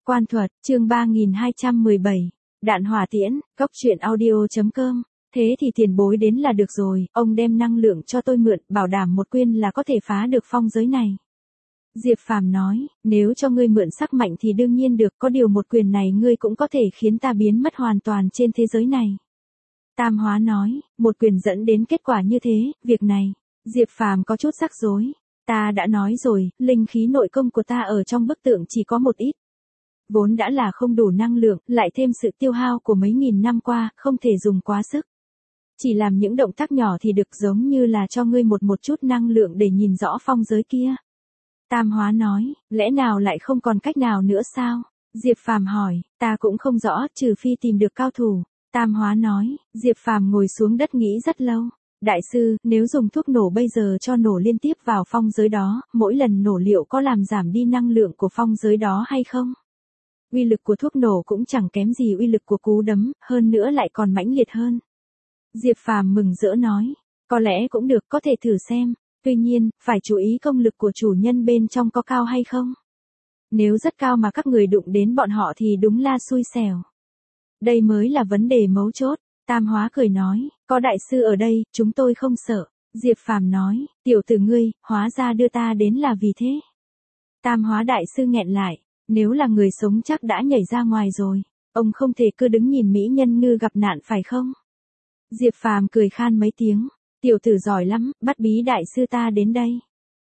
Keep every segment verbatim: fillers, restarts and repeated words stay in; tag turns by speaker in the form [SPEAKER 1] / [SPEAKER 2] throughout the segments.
[SPEAKER 1] Quan thuật, chương ba nghìn hai trăm mười bảy. Đạn hỏa tiễn, cốc truyện audio.com. Thế thì tiền bối đến là được rồi, ông đem năng lượng cho tôi mượn, bảo đảm một quyên là có thể phá được phong giới này. Diệp Phàm nói, nếu cho ngươi mượn sắc mạnh thì đương nhiên được, có điều một quyền này ngươi cũng có thể khiến ta biến mất hoàn toàn trên thế giới này. Tam Hóa nói, một quyền dẫn đến kết quả như thế, việc này, Diệp Phàm có chút rắc rối. Ta đã nói rồi, linh khí nội công của ta ở trong bức tượng chỉ có một ít. Vốn đã là không đủ năng lượng, lại thêm sự tiêu hao của mấy nghìn năm qua, không thể dùng quá sức. Chỉ làm những động tác nhỏ thì được, giống như là cho ngươi một một chút năng lượng để nhìn rõ phong giới kia. Tam Hóa nói, lẽ nào lại không còn cách nào nữa sao? Diệp Phàm hỏi, ta cũng không rõ, trừ phi tìm được cao thủ. Tam Hóa nói, Diệp Phàm ngồi xuống đất nghĩ rất lâu. Đại sư, nếu dùng thuốc nổ bây giờ cho nổ liên tiếp vào phong giới đó, mỗi lần nổ liệu có làm giảm đi năng lượng của phong giới đó hay không? Uy lực của thuốc nổ cũng chẳng kém gì uy lực của cú đấm, hơn nữa lại còn mãnh liệt hơn. Diệp Phàm mừng rỡ nói, có lẽ cũng được, có thể thử xem. Tuy nhiên, phải chú ý công lực của chủ nhân bên trong có cao hay không. Nếu rất cao mà các người đụng đến bọn họ thì đúng là xui xẻo. Đây mới là vấn đề mấu chốt. Tam Hóa cười nói, có đại sư ở đây, chúng tôi không sợ. Diệp Phàm nói, tiểu tử ngươi, hóa ra đưa ta đến là vì thế. Tam Hóa đại sư nghẹn lại, nếu là người sống chắc đã nhảy ra ngoài rồi. Ông không thể cứ đứng nhìn mỹ nhân ngư gặp nạn phải không? Diệp Phàm cười khan mấy tiếng, tiểu tử giỏi lắm, bắt bí đại sư ta đến đây.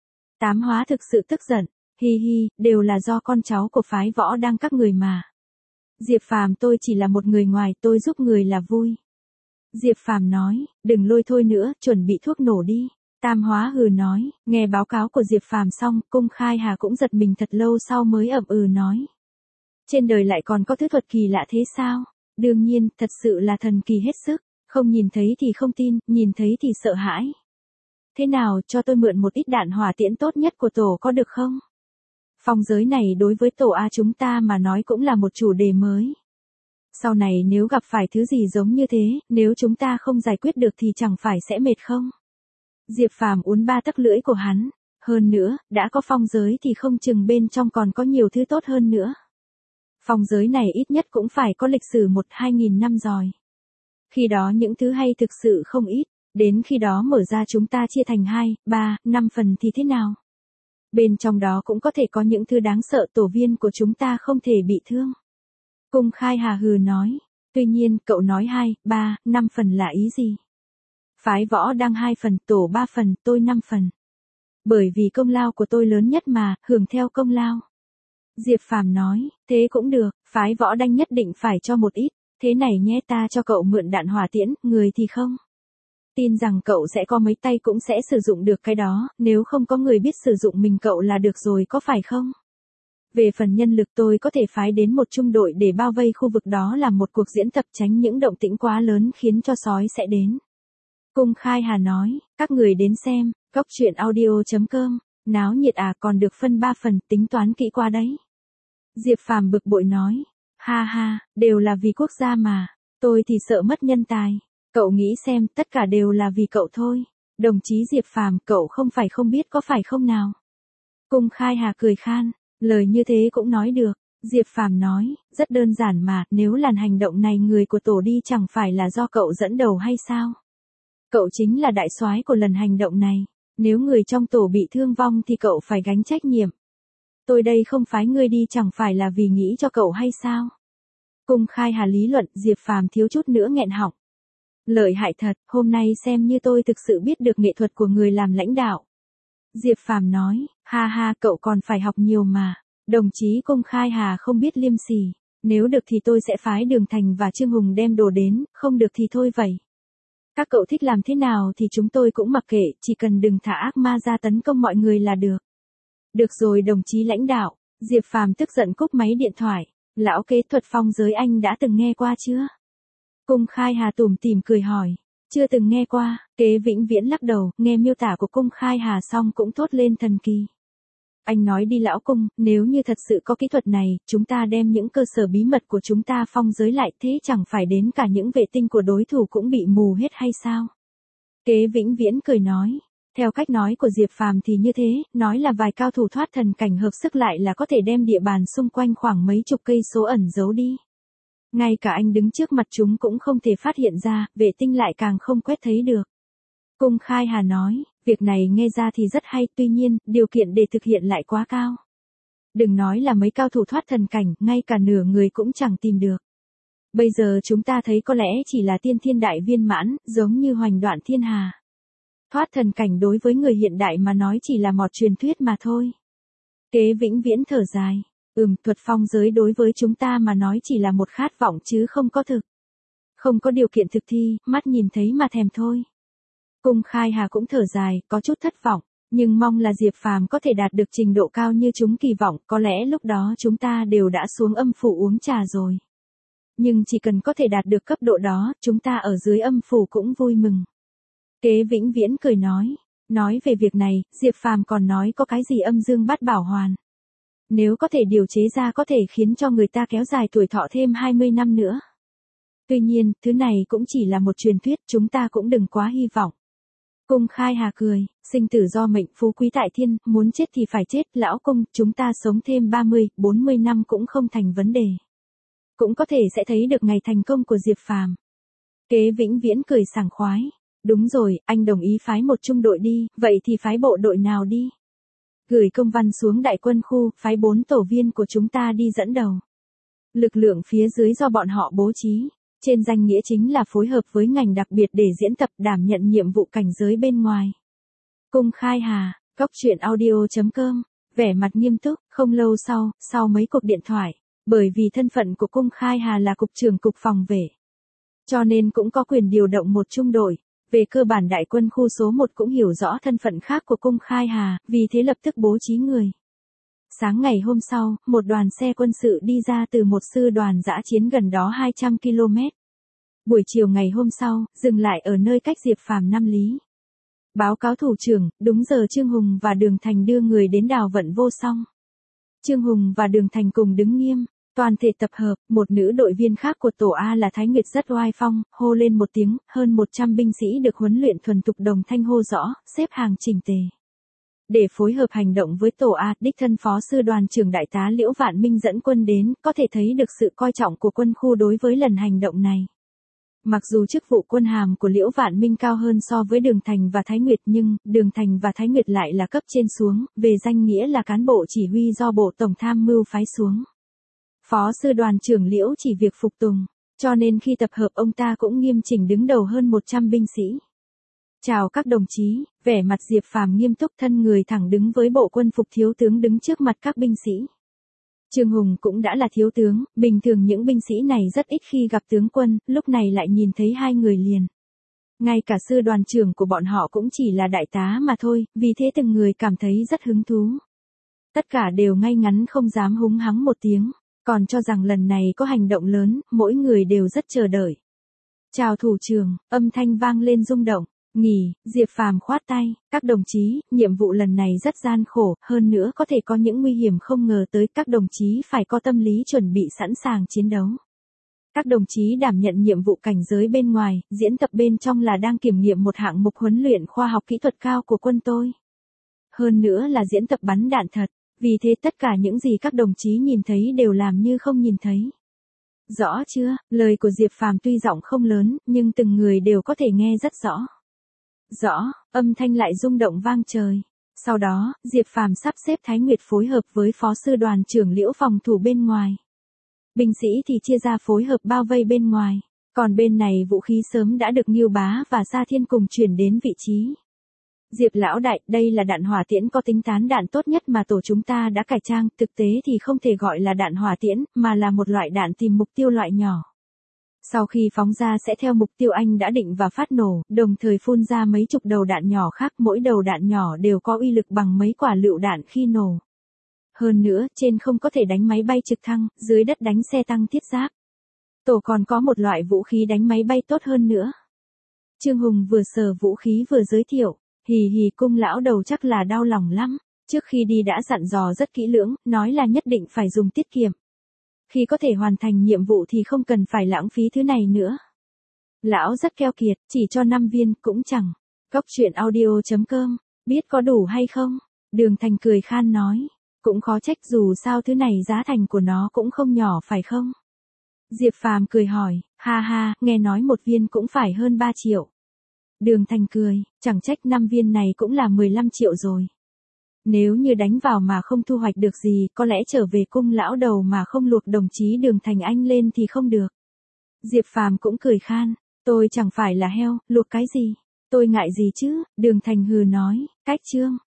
[SPEAKER 1] Tam Hóa thực sự tức giận, hi hi, đều là do con cháu của phái võ đang các người mà. Diệp Phàm tôi chỉ là một người ngoài, tôi giúp người là vui. Diệp Phàm nói, đừng lôi thôi nữa, chuẩn bị thuốc nổ đi. Tam Hóa hừ nói, nghe báo cáo của Diệp Phàm xong, Cung Khai Hà cũng giật mình thật lâu sau mới ậm ừ nói. Trên đời lại còn có thứ thuật kỳ lạ thế sao? Đương nhiên, thật sự là thần kỳ hết sức, không nhìn thấy thì không tin, nhìn thấy thì sợ hãi. Thế nào, cho tôi mượn một ít đạn hỏa tiễn tốt nhất của tổ có được không? Phong giới này đối với tổ A chúng ta mà nói cũng là một chủ đề mới. Sau này nếu gặp phải thứ gì giống như thế, nếu chúng ta không giải quyết được thì chẳng phải sẽ mệt không? Diệp Phàm uốn ba tấc lưỡi của hắn. Hơn nữa, đã có phong giới thì không chừng bên trong còn có nhiều thứ tốt hơn nữa. Phong giới này ít nhất cũng phải có lịch sử một hai nghìn năm rồi. Khi đó những thứ hay thực sự không ít, đến khi đó mở ra chúng ta chia thành hai, ba, năm phần thì thế nào? Bên trong đó cũng có thể có những thứ đáng sợ, tổ viên của chúng ta không thể bị thương. Cung Khai Hà hừ nói, tuy nhiên cậu nói hai, ba, năm phần là ý gì? Phái võ đang hai phần, tổ ba phần, tôi năm phần. Bởi vì công lao của tôi lớn nhất mà, hưởng theo công lao. Diệp Phàm nói, thế cũng được, phái võ đanh nhất định phải cho một ít, thế này nhé, ta cho cậu mượn đạn hỏa tiễn, người thì không. Tin rằng cậu sẽ có mấy tay cũng sẽ sử dụng được cái đó, nếu không có người biết sử dụng mình cậu là được rồi có phải không? Về phần nhân lực tôi có thể phái đến một trung đội để bao vây khu vực đó làm một cuộc diễn tập tránh những động tĩnh quá lớn khiến cho sói sẽ đến. Cung Khai Hà nói, các người đến xem, cốc truyện audio.com, náo nhiệt à, còn được phân ba phần, tính toán kỹ qua đấy. Diệp Phàm bực bội nói, ha ha, đều là vì quốc gia mà, tôi thì sợ mất nhân tài. Cậu nghĩ xem, tất cả đều là vì cậu thôi. Đồng chí Diệp Phàm, cậu không phải không biết có phải không nào? Cung Khai Hà cười khan, lời như thế cũng nói được. Diệp Phàm nói, rất đơn giản mà, nếu làn hành động này người của tổ đi chẳng phải là do cậu dẫn đầu hay sao? Cậu chính là đại soái của lần hành động này, nếu người trong tổ bị thương vong thì cậu phải gánh trách nhiệm. Tôi đây không phái ngươi đi chẳng phải là vì nghĩ cho cậu hay sao? Cung Khai Hà lý luận, Diệp Phàm thiếu chút nữa nghẹn họng. Lợi hại thật, hôm nay xem như tôi thực sự biết được nghệ thuật của người làm lãnh đạo. Diệp Phàm nói, ha ha, cậu còn phải học nhiều mà. Đồng chí Cung Khai Hà không biết liêm sỉ, nếu được thì tôi sẽ phái Đường Thành và Trương Hùng đem đồ đến, không được thì thôi vậy. Các cậu thích làm thế nào thì chúng tôi cũng mặc kệ, chỉ cần đừng thả ác ma ra tấn công mọi người là được. Được rồi đồng chí lãnh đạo. Diệp Phàm tức giận cúp máy điện thoại. Lão kế thuật phong giới anh đã từng nghe qua chưa? Cung Khai Hà tủm tỉm cười hỏi, chưa từng nghe qua. Kế Vĩnh Viễn lắc đầu, nghe miêu tả của Cung Khai Hà xong cũng thốt lên thần kỳ. Anh nói đi lão Cung, nếu như thật sự có kỹ thuật này, chúng ta đem những cơ sở bí mật của chúng ta phong giới lại, thế chẳng phải đến cả những vệ tinh của đối thủ cũng bị mù hết hay sao? Kế Vĩnh Viễn cười nói, Theo cách nói của Diệp Phàm thì như thế, nói là vài cao thủ thoát thần cảnh hợp sức lại là có thể đem địa bàn xung quanh khoảng mấy chục cây số ẩn giấu đi. Ngay cả anh đứng trước mặt chúng cũng không thể phát hiện ra, vệ tinh lại càng không quét thấy được. Cung Khai Hà nói, việc này nghe ra thì rất hay, tuy nhiên, điều kiện để thực hiện lại quá cao. Đừng nói là mấy cao thủ thoát thần cảnh, ngay cả nửa người cũng chẳng tìm được. Bây giờ chúng ta thấy có lẽ chỉ là tiên thiên đại viên mãn, giống như Hoành Đoạn Thiên Hà. Thoát thần cảnh đối với người hiện đại mà nói chỉ là một truyền thuyết mà thôi. Kế Vĩnh Viễn thở dài, ừm, thuật phong giới đối với chúng ta mà nói chỉ là một khát vọng chứ không có thực. Không có điều kiện thực thi, mắt nhìn thấy mà thèm thôi. Cung Khai Hà cũng thở dài, có chút thất vọng, nhưng mong là Diệp Phàm có thể đạt được trình độ cao như chúng kỳ vọng, có lẽ lúc đó chúng ta đều đã xuống âm phủ uống trà rồi. Nhưng chỉ cần có thể đạt được cấp độ đó, chúng ta ở dưới âm phủ cũng vui mừng. Kế Vĩnh Viễn cười nói, nói về việc này, Diệp Phàm còn nói có cái gì âm dương bát bảo hoàn. Nếu có thể điều chế ra có thể khiến cho người ta kéo dài tuổi thọ thêm hai mươi năm nữa. Tuy nhiên, thứ này cũng chỉ là một truyền thuyết, chúng ta cũng đừng quá hy vọng. Cung Khai Hà cười, sinh tử do mệnh, phú quý tại thiên, muốn chết thì phải chết, lão Cung, chúng ta sống thêm ba mươi, bốn mươi năm cũng không thành vấn đề. Cũng có thể sẽ thấy được ngày thành công của Diệp Phàm. Kế Vĩnh Viễn cười sảng khoái, đúng rồi, anh đồng ý phái một trung đội đi, vậy thì phái bộ đội nào đi? Gửi công văn xuống đại quân khu, phái bốn tổ viên của chúng ta đi dẫn đầu. Lực lượng phía dưới do bọn họ bố trí. Trên danh nghĩa chính là phối hợp với ngành đặc biệt để diễn tập đảm nhận nhiệm vụ cảnh giới bên ngoài. Cung Khai Hà, Cốc Truyện Audio chấm com, vẻ mặt nghiêm túc, không lâu sau, sau mấy cuộc điện thoại, bởi vì thân phận của Cung Khai Hà là cục trưởng cục phòng vệ. Cho nên cũng có quyền điều động một trung đội, về cơ bản đại quân khu số một cũng hiểu rõ thân phận khác của Cung Khai Hà, vì thế lập tức bố trí người. Sáng ngày hôm sau, một đoàn xe quân sự đi ra từ một sư đoàn dã chiến gần đó hai trăm ki lô mét. Buổi chiều ngày hôm sau, dừng lại ở nơi cách Diệp Phàm năm lý. Báo cáo thủ trưởng, đúng giờ Trương Hùng và Đường Thành đưa người đến Đào Vận Vô Song. Trương Hùng và Đường Thành cùng đứng nghiêm, toàn thể tập hợp, một nữ đội viên khác của tổ A là Thái Nguyệt rất oai phong, hô lên một tiếng, hơn một trăm binh sĩ được huấn luyện thuần thục đồng thanh hô rõ, xếp hàng chỉnh tề. Để phối hợp hành động với tổ A, đích thân phó sư đoàn trưởng đại tá Liễu Vạn Minh dẫn quân đến, có thể thấy được sự coi trọng của quân khu đối với lần hành động này. Mặc dù chức vụ quân hàm của Liễu Vạn Minh cao hơn so với Đường Thành và Thái Nguyệt nhưng, Đường Thành và Thái Nguyệt lại là cấp trên xuống, về danh nghĩa là cán bộ chỉ huy do Bộ Tổng Tham mưu phái xuống. Phó sư đoàn trưởng Liễu chỉ việc phục tùng, cho nên khi tập hợp ông ta cũng nghiêm chỉnh đứng đầu hơn một trăm binh sĩ. Chào các đồng chí, vẻ mặt Diệp Phàm nghiêm túc, thân người thẳng đứng với bộ quân phục thiếu tướng đứng trước mặt các binh sĩ. Trương Hùng cũng đã là thiếu tướng, bình thường những binh sĩ này rất ít khi gặp tướng quân, lúc này lại nhìn thấy hai người liền. Ngay cả sư đoàn trưởng của bọn họ cũng chỉ là đại tá mà thôi, vì thế từng người cảm thấy rất hứng thú. Tất cả đều ngay ngắn không dám húng hắng một tiếng, còn cho rằng lần này có hành động lớn, mỗi người đều rất chờ đợi. Chào thủ trưởng, âm thanh vang lên rung động. Nghỉ, Diệp Phàm khoát tay, các đồng chí, nhiệm vụ lần này rất gian khổ, hơn nữa có thể có những nguy hiểm không ngờ tới, các đồng chí phải có tâm lý chuẩn bị sẵn sàng chiến đấu. Các đồng chí đảm nhận nhiệm vụ cảnh giới bên ngoài, diễn tập bên trong là đang kiểm nghiệm một hạng mục huấn luyện khoa học kỹ thuật cao của quân tôi. Hơn nữa là diễn tập bắn đạn thật, vì thế tất cả những gì các đồng chí nhìn thấy đều làm như không nhìn thấy. Rõ chưa? Lời của Diệp Phàm tuy giọng không lớn, nhưng từng người đều có thể nghe rất rõ. Rõ, âm thanh lại rung động vang trời. Sau đó, Diệp Phàm sắp xếp Thái Nguyệt phối hợp với phó sư đoàn trưởng Liễu phòng thủ bên ngoài. Binh sĩ thì chia ra phối hợp bao vây bên ngoài, còn bên này vũ khí sớm đã được Ngưu Bá và Sa Thiên cùng chuyển đến vị trí. Diệp lão đại, đây là đạn hỏa tiễn có tính tán đạn tốt nhất mà tổ chúng ta đã cải trang, thực tế thì không thể gọi là đạn hỏa tiễn, mà là một loại đạn tìm mục tiêu loại nhỏ. Sau khi phóng ra sẽ theo mục tiêu anh đã định và phát nổ, đồng thời phun ra mấy chục đầu đạn nhỏ khác, mỗi đầu đạn nhỏ đều có uy lực bằng mấy quả lựu đạn khi nổ. Hơn nữa, trên không có thể đánh máy bay trực thăng, dưới đất đánh xe tăng thiết giáp. Tổ còn có một loại vũ khí đánh máy bay tốt hơn nữa. Trương Hùng vừa sờ vũ khí vừa giới thiệu, hì hì Cung lão đầu chắc là đau lòng lắm. Trước khi đi đã dặn dò rất kỹ lưỡng, nói là nhất định phải dùng tiết kiệm. Khi có thể hoàn thành nhiệm vụ thì không cần phải lãng phí thứ này nữa. Lão rất keo kiệt, chỉ cho năm viên cũng chẳng. Cốc Truyện Audio chấm com Biết có đủ hay không? Đường Thành cười khan nói. Cũng khó trách, dù sao thứ này giá thành của nó cũng không nhỏ phải không? Diệp Phàm cười hỏi, ha ha, nghe nói một viên cũng phải hơn ba triệu. Đường Thành cười, chẳng trách năm viên này cũng là mười lăm triệu rồi. Nếu như đánh vào mà không thu hoạch được gì, có lẽ trở về cung lão đầu mà không luộc đồng chí Đường Thành anh lên thì không được. Diệp Phàm cũng cười khan, tôi chẳng phải là heo, luộc cái gì? Tôi ngại gì chứ? Đường Thành hừ nói, cách chương.